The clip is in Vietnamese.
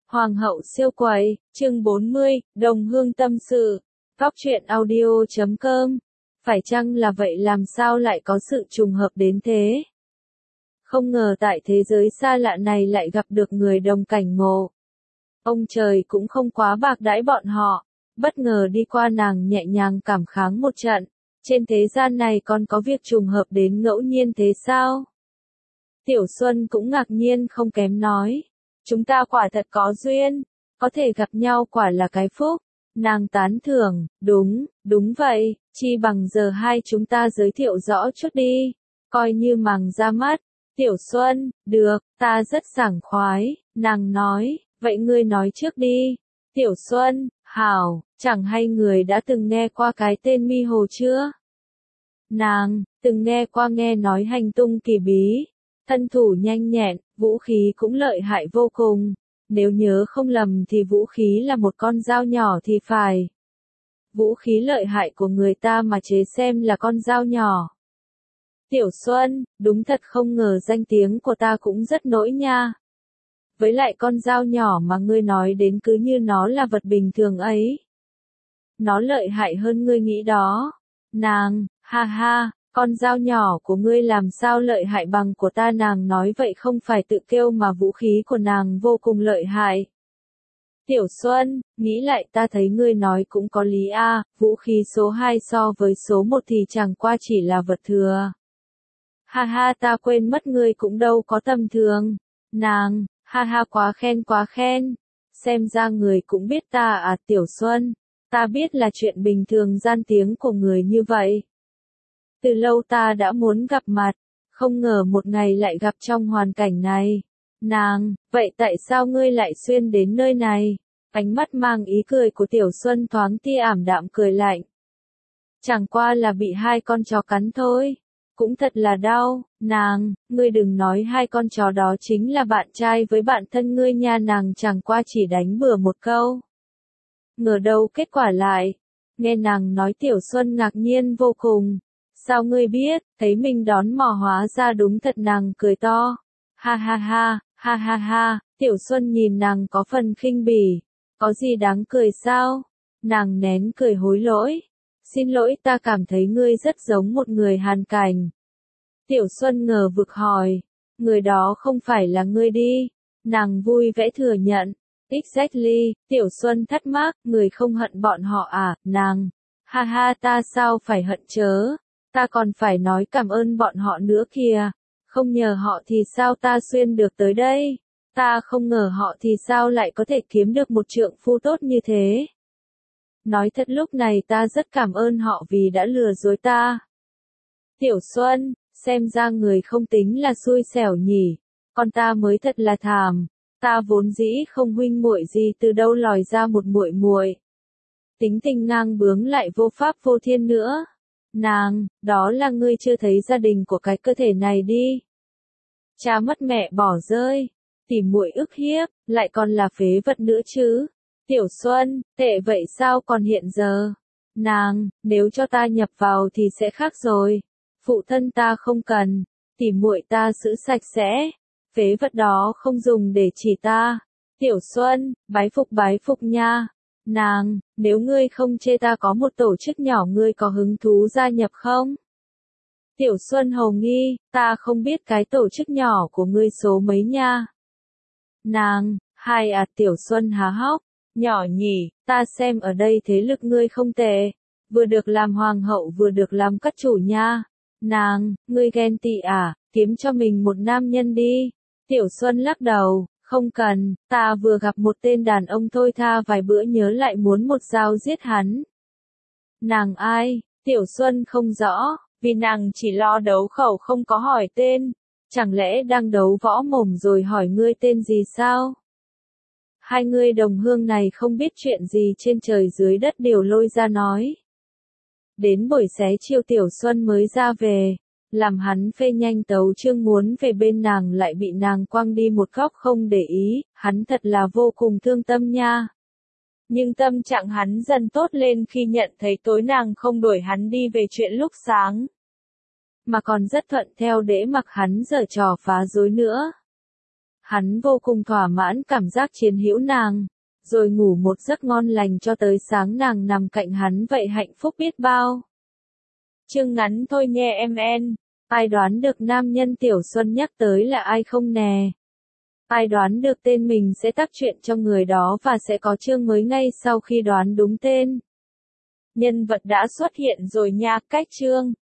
Hoàng hậu siêu quầy, chương 40, đồng hương tâm sự. Góc truyện audio.com. Phải chăng là vậy, làm sao lại có sự trùng hợp đến thế? Không ngờ tại thế giới xa lạ này lại gặp được người đồng cảnh ngộ. Ông trời cũng không quá bạc đãi bọn họ, bất ngờ đi qua nàng nhẹ nhàng cảm kháng một trận. Trên thế gian này còn có việc trùng hợp đến ngẫu nhiên thế sao? Tiểu Xuân cũng ngạc nhiên không kém nói. Chúng ta quả thật có duyên, có thể gặp nhau quả là cái phúc. Nàng tán thưởng, đúng vậy, chi bằng giờ hai chúng ta giới thiệu rõ chút đi, coi như màng ra mắt. Tiểu Xuân, được, ta rất sảng khoái, nàng nói, vậy ngươi nói trước đi. Tiểu Xuân, hảo, chẳng hay người đã từng nghe qua cái tên Mi Hồ chưa? Nàng, từng nghe qua, nghe nói hành tung kỳ bí, thân thủ nhanh nhẹn, vũ khí cũng lợi hại vô cùng. Nếu nhớ không lầm thì vũ khí là một con dao nhỏ thì phải. Vũ khí lợi hại của người ta mà chế xem là con dao nhỏ. Tiểu Xuân, đúng thật không ngờ danh tiếng của ta cũng rất nổi nha. Với lại con dao nhỏ mà ngươi nói đến cứ như nó là vật bình thường ấy. Nó lợi hại hơn ngươi nghĩ đó. Nàng, ha ha, con dao nhỏ của ngươi làm sao lợi hại bằng của ta, nàng nói vậy không phải tự kêu mà vũ khí của nàng vô cùng lợi hại. Tiểu Xuân, nghĩ lại ta thấy ngươi nói cũng có lý a, vũ khí số 2 so với số 1 thì chẳng qua chỉ là vật thừa. Ha ha, ta quên mất ngươi cũng đâu có tầm thường. Nàng, ha ha, quá khen. Xem ra người cũng biết ta à. Tiểu Xuân, ta biết là chuyện bình thường gian tiếng của người như vậy. Từ lâu ta đã muốn gặp mặt, không ngờ một ngày lại gặp trong hoàn cảnh này. Nàng, vậy tại sao ngươi lại xuyên đến nơi này? Ánh mắt mang ý cười của Tiểu Xuân thoáng tia ảm đạm cười lạnh. Chẳng qua là bị hai con chó cắn thôi. Cũng thật là đau. Nàng, ngươi đừng nói hai con chó đó chính là bạn trai với bạn thân ngươi nha. Nàng chẳng qua chỉ đánh bừa một câu. Ngờ đâu kết quả lại. Nghe nàng nói Tiểu Xuân ngạc nhiên vô cùng. Sao ngươi biết? Thấy mình đón mò hóa ra đúng thật. Nàng cười to. Ha ha, Tiểu Xuân nhìn nàng có phần khinh bỉ. Có gì đáng cười sao? Nàng nén cười hối lỗi. Xin lỗi, ta cảm thấy ngươi rất giống một người Hàn Cảnh. Tiểu Xuân ngờ vực hỏi. Người đó không phải là ngươi đi. Nàng vui vẻ thừa nhận. Exactly, Tiểu Xuân thắc mắc, người không hận bọn họ à? Nàng, ha ha, ta sao phải hận chớ? Ta còn phải nói cảm ơn bọn họ nữa kìa. Không nhờ họ thì sao ta xuyên được tới đây? Ta không ngờ họ thì sao lại có thể kiếm được một trượng phu tốt như thế? Nói thật lúc này ta rất cảm ơn họ vì đã lừa dối ta. Tiểu Xuân, xem ra người không tính là xui xẻo nhỉ. Con ta mới thật là thảm. Ta vốn dĩ không huynh muội gì, từ đâu lòi ra một muội muội. Tính tình ngang bướng lại vô pháp vô thiên nữa. Nàng, đó là ngươi chưa thấy gia đình của cái cơ thể này đi. Cha mất mẹ bỏ rơi, tỉ muội ức hiếp, lại còn là phế vật nữa chứ. Tiểu Xuân, tệ vậy sao còn hiện giờ? Nàng, nếu cho ta nhập vào thì sẽ khác rồi. Phụ thân ta không cần, tỉ muội ta giữ sạch sẽ. Phế vật đó không dùng để chỉ ta. Tiểu Xuân, bái phục nha. Nàng, nếu ngươi không chê ta có một tổ chức nhỏ, ngươi có hứng thú gia nhập không? Tiểu Xuân hồ nghi, ta không biết cái tổ chức nhỏ của ngươi số mấy nha. Nàng, hai à. Tiểu Xuân há hốc, nhỏ nhỉ, ta xem ở đây thế lực ngươi không tệ. Vừa được làm hoàng hậu vừa được làm các chủ nha. Nàng, ngươi ghen tị à, kiếm cho mình một nam nhân đi. Tiểu Xuân lắc đầu, không cần, ta vừa gặp một tên đàn ông thôi, tha vài bữa nhớ lại muốn một dao giết hắn. Nàng ai? Tiểu Xuân không rõ, vì nàng chỉ lo đấu khẩu không có hỏi tên. Chẳng lẽ đang đấu võ mồm rồi hỏi ngươi tên gì sao? Hai người đồng hương này không biết chuyện gì trên trời dưới đất đều lôi ra nói. Đến buổi xế chiều Tiểu Xuân mới ra về. Làm hắn phê nhanh tấu chương muốn về bên nàng lại bị nàng quăng đi một góc không để ý, hắn thật là vô cùng thương tâm nha. Nhưng tâm trạng hắn dần tốt lên khi nhận thấy tối nàng không đuổi hắn đi về chuyện lúc sáng. Mà còn rất thuận theo để mặc hắn giở trò phá rối nữa. Hắn vô cùng thỏa mãn cảm giác chiến hữu nàng, rồi ngủ một giấc ngon lành cho tới sáng nàng nằm cạnh hắn vậy hạnh phúc biết bao. Chương ngắn thôi nghe em en. Ai đoán được nam nhân Tiểu Xuân nhắc tới là ai không nè? Ai đoán được tên mình sẽ tác chuyện cho người đó và sẽ có chương mới ngay sau khi đoán đúng tên? Nhân vật đã xuất hiện rồi nha, cách chương.